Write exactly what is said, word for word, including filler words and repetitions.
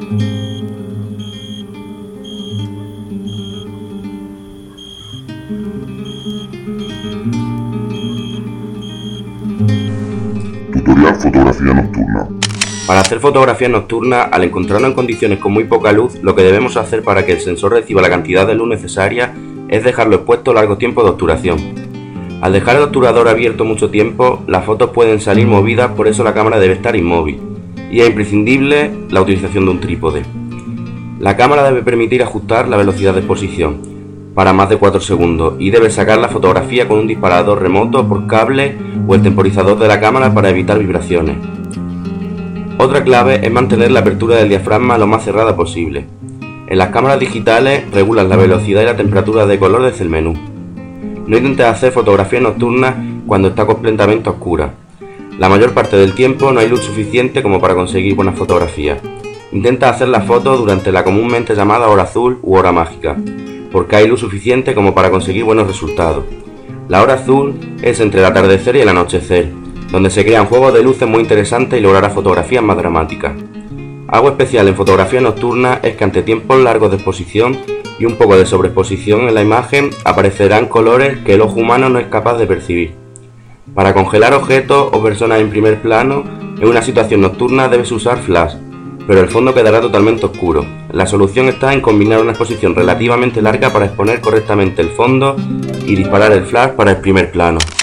Tutorial fotografía nocturna. Para hacer fotografía nocturna, al encontrarnos en condiciones con muy poca luz, lo que debemos hacer para que el sensor reciba la cantidad de luz necesaria es dejarlo expuesto largo tiempo de obturación. Al dejar el obturador abierto mucho tiempo, las fotos pueden salir movidas, por eso la cámara debe estar inmóvil, y es imprescindible la utilización de un trípode. La cámara debe permitir ajustar la velocidad de exposición para más de cuatro segundos y debe sacar la fotografía con un disparador remoto por cable o el temporizador de la cámara para evitar vibraciones. Otra clave es mantener la apertura del diafragma lo más cerrada posible. En las cámaras digitales regulan la velocidad y la temperatura de color desde el menú. No intentes hacer fotografía nocturna cuando está completamente oscura. La mayor parte del tiempo no hay luz suficiente como para conseguir buenas fotografías. Intenta hacer las fotos durante la comúnmente llamada hora azul u hora mágica, porque hay luz suficiente como para conseguir buenos resultados. La hora azul es entre el atardecer y el anochecer, donde se crean juegos de luces muy interesantes y logrará fotografías más dramáticas. Algo especial en fotografía nocturna es que ante tiempos largos de exposición y un poco de sobreexposición en la imagen aparecerán colores que el ojo humano no es capaz de percibir. Para congelar objetos o personas en primer plano, en una situación nocturna debes usar flash, pero el fondo quedará totalmente oscuro. La solución está en combinar una exposición relativamente larga para exponer correctamente el fondo y disparar el flash para el primer plano.